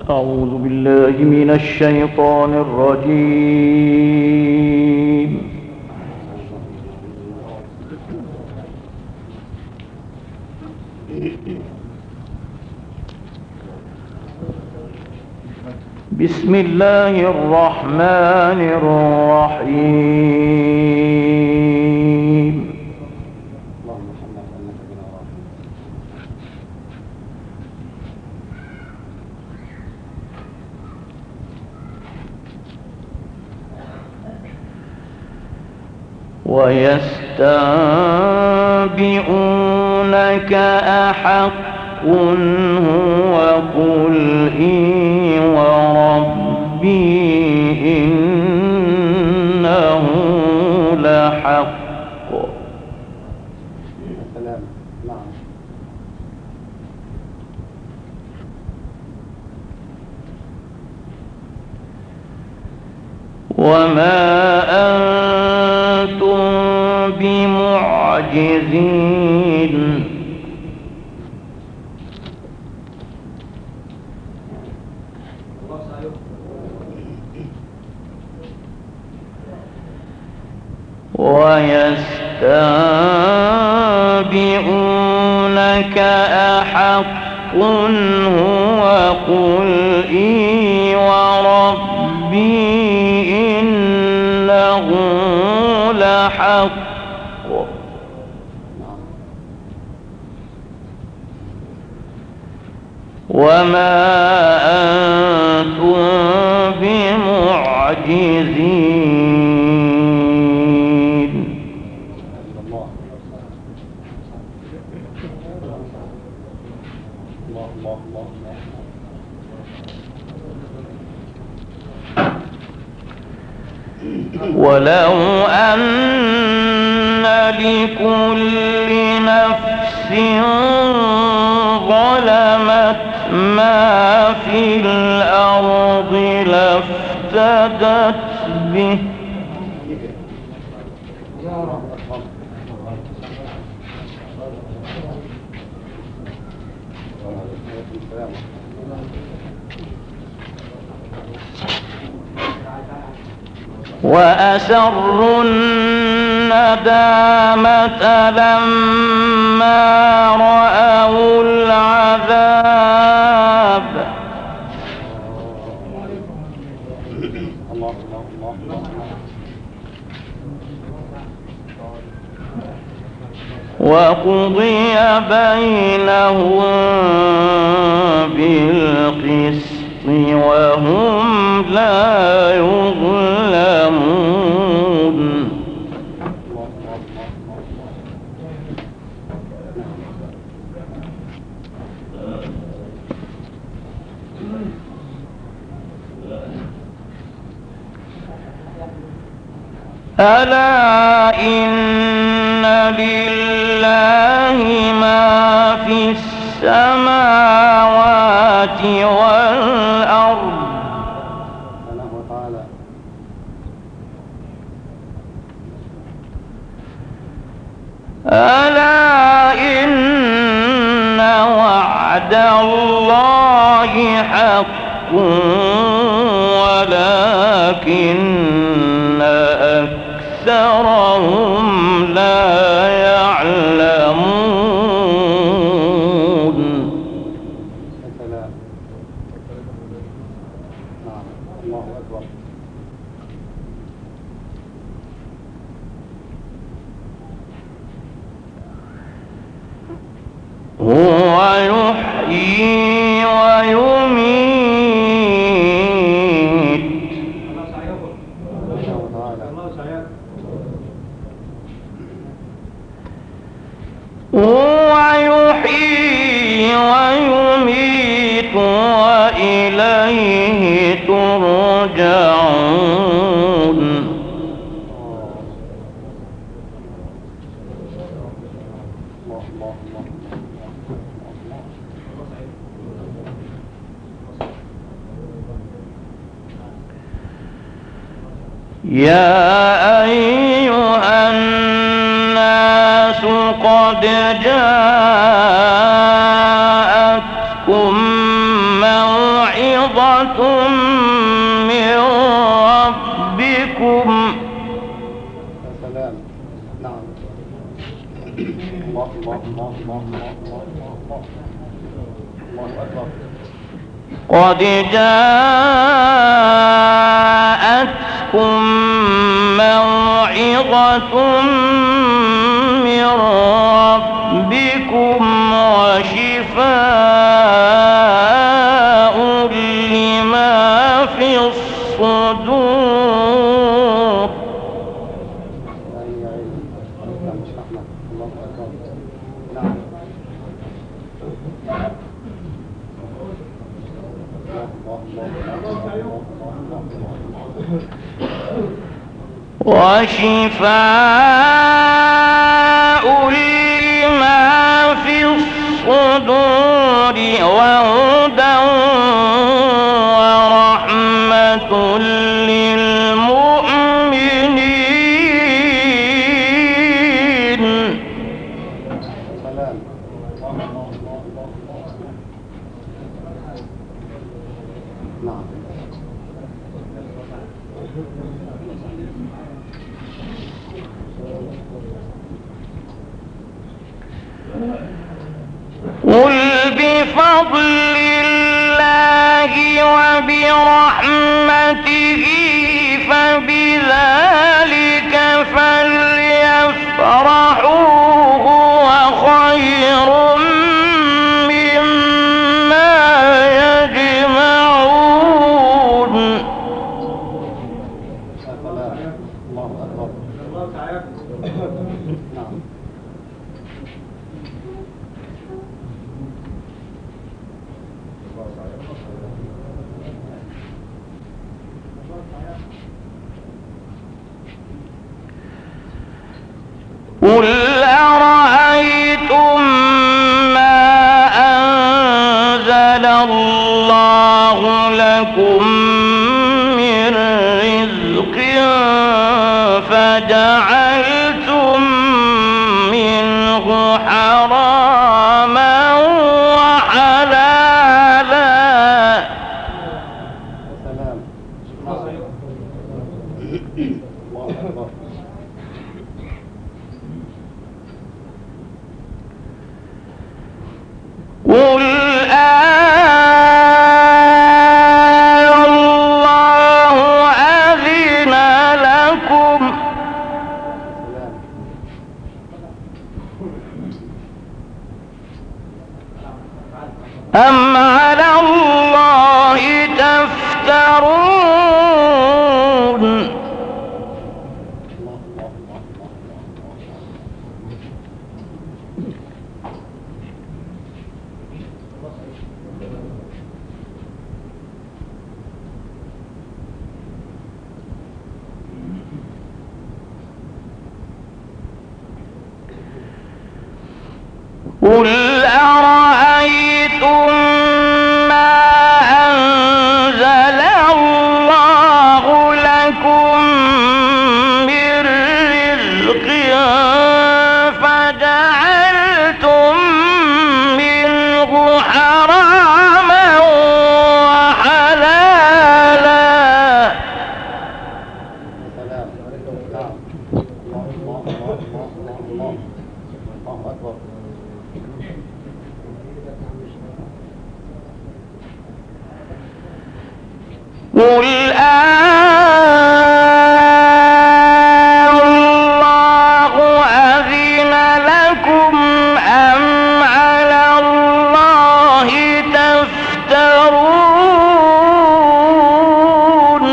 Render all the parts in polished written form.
أعوذ بالله من الشيطان الرجيم. بسم الله الرحمن الرحيم. ويستنبئونك أحق هو قل إي وربي إنه لحق. وما أنتم بمعجزين ويستنبئونك أحق هو قل إي وربي إنه لحق. وما أنتم بمعجزين. ولو أن لكل نفس ظلمت ما في الأرض لافتدت به وأسروا الندامة لما رأوا العذاب وقضي بينهم بالقسط وهم لا يظلمون. ألا إن لله ما في السماوات والأرض ألا إن وعد الله حق ولكن أكثرهم لا يعلمون. الله أكبر. هو يحيي ويميت هو يحيي ويميت وإليه ترجعون. يا أيها الناس قد جاءتكم موعظة موعظة من ربكم. سلام. نعم. الله الله الله الله الله الله الله أكبر. قد جاءتكم موعظة من ربكم وشفاء لما في الصدور. وشفاء لما في الصدور وهدى ورحمة للمؤمنين. سلام. نعم. قل بفضل الله وبرحمته فبذلك فليفرحوا هو خير مما يجمعون. الله أكبر. نعم. قل أرأيتم ما أنزل الله لكم من رزق فجعلتم منه حراما وحلالا. سلام. الله أكبر. قل الله أذن لكم أم على الله تفترون. قل أرأيتم ما أنزل الله لكم من رزق فجعلتم منه حراما وحلالا. سلام. نعم. الله أكبر. قل الله أذن لكم أم على الله تفترون.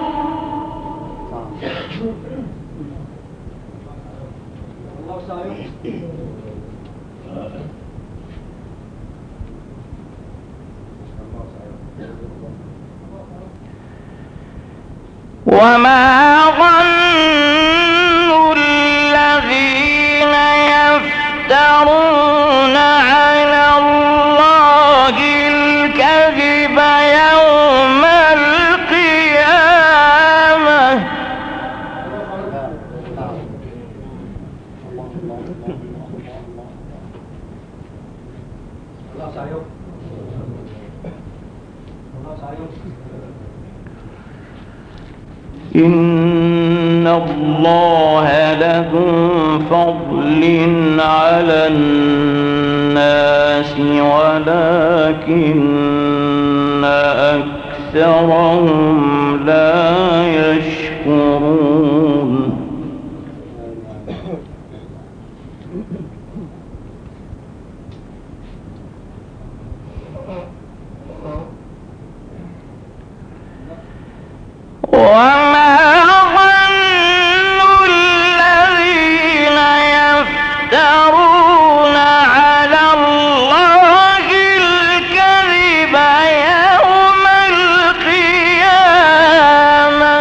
وما ظن الذين يفترون على الله الكذب يوم القيامة. إن الله لذو فضل على الناس ولكن أكثرهم لا يشكرون وما ظن الذين يفترون على الله الكذب يوم القيامة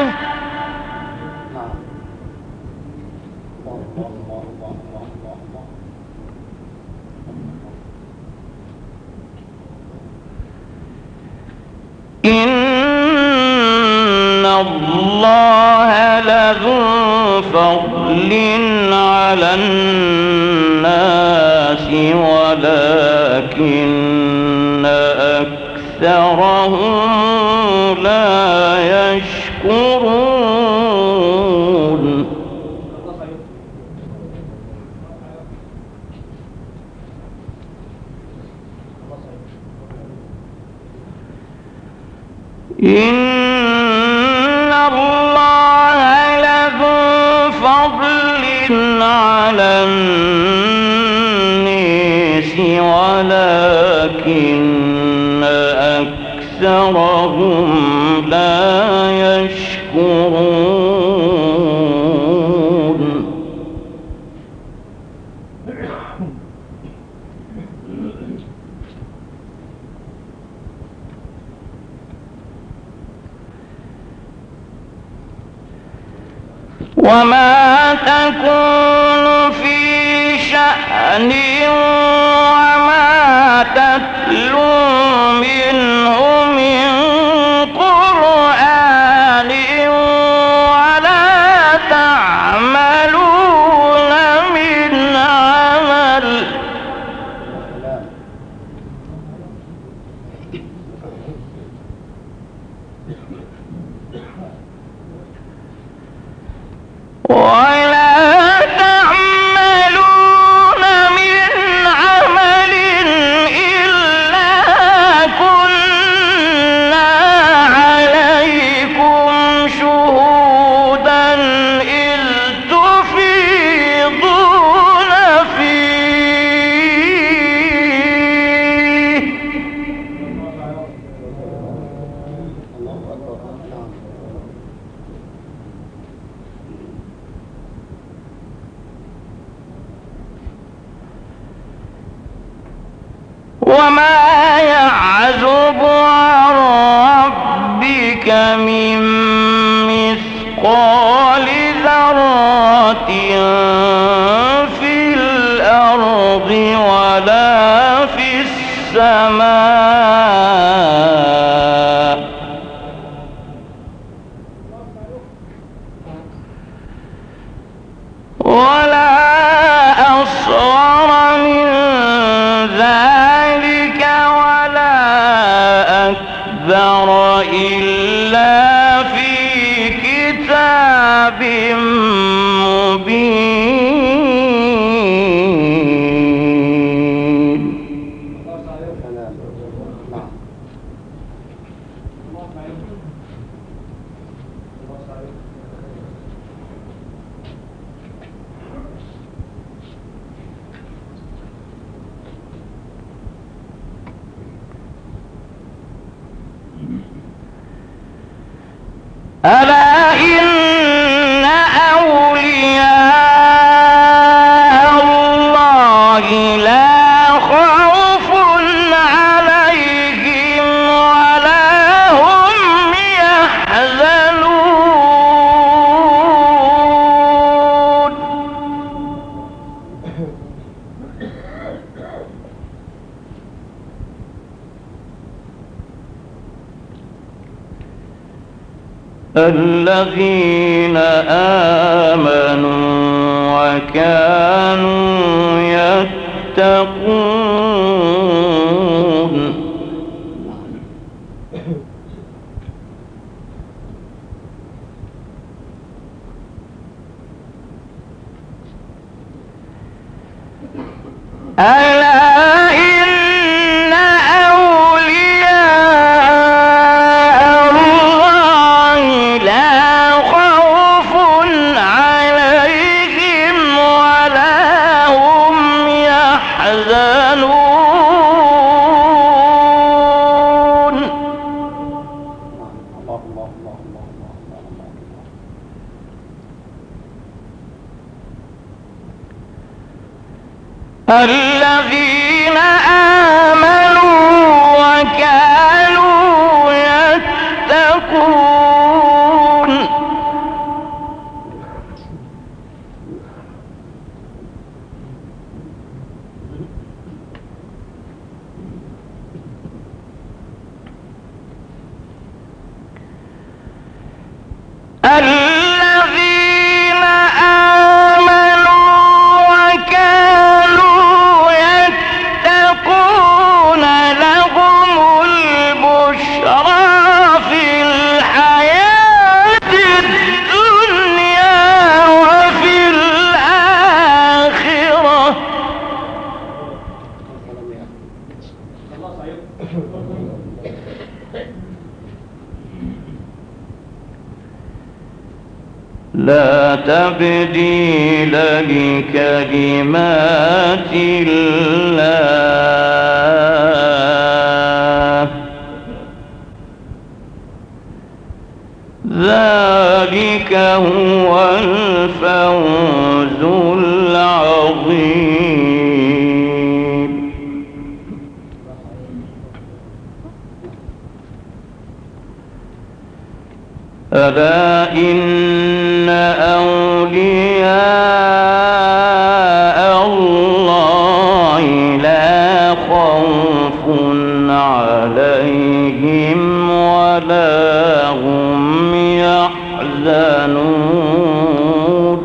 إن الله لذو فضل على الناس ولكن أكثرهم لا يشكرون إن الله لذو فضل على الناس ولكن أكثرهم لا يشكرون وما تكون في شأن وما تتلو منه من قرآن ولا تعملون من عمل ولا تعملون من عمل إلا كنا عليكم شهودا إذ تفيضون فيه وما يعزب عن ربك من مثقال ذرة في الأرض ولا في السماء ولا أصغر من ذلك ولا أكبر إلا في كتاب مبين ألا إن أولياء الله لا خوف عليهم ولا هم يحزنون الذين آمنوا وكانوا يتقون ألا إن أولياء الله لا خوف عليهم ولا هم يحزنون. الله الله الله الله الله الله. الذين آمنوا وكانوا يتقون. الذين آمنوا وكانوا يتقون لهم البشرى في الحياة الدنيا وفي الآخرة. لا تبديل لكلمات الله ذلك هو الفوز العظيم. ألا إن أولياء الله لا خوف عليهم ولا هم يحزنون.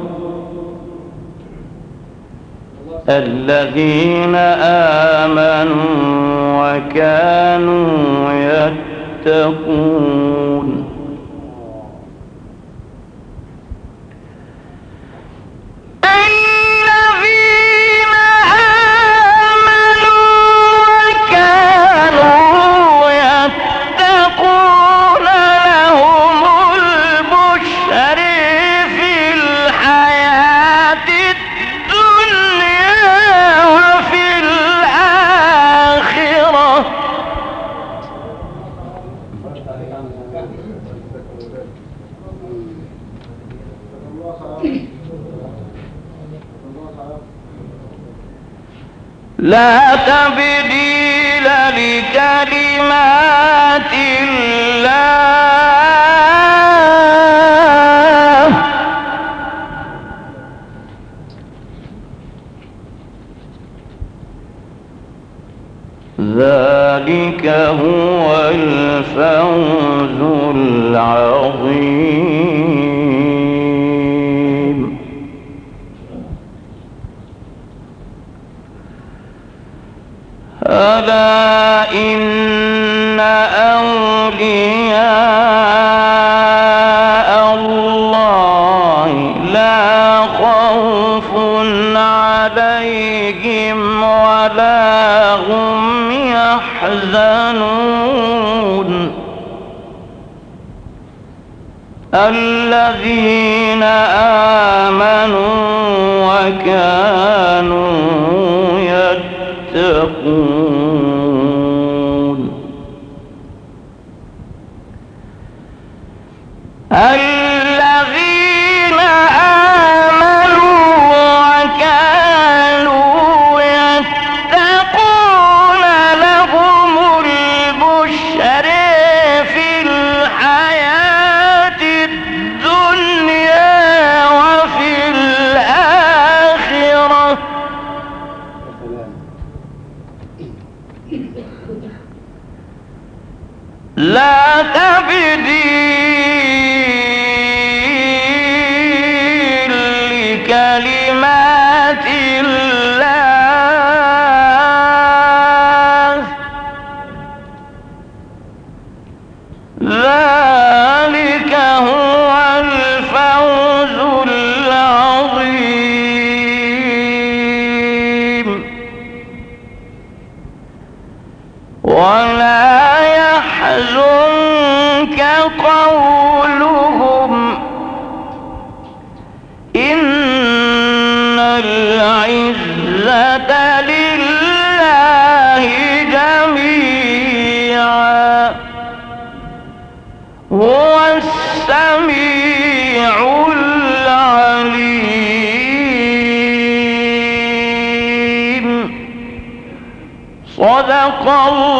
الذين آمنوا وكانوا يتقون. لا تبديل لكلمات الله ذلك هو الفوز العظيم. ألا إن أولياء الله لا خوف عليهم ولا هم يحزنون. الذين آمنوا وكانوا يتقون. الذين آمنوا وكانوا يتقون لهم البشر في الحياة الدنيا وفي الآخرة. لا تبديل لكلمات الله ذلك هو الفوز العظيم. ولا يحزنك قولهم إن العزة لله جميعا هو السميع العليم. صدق الله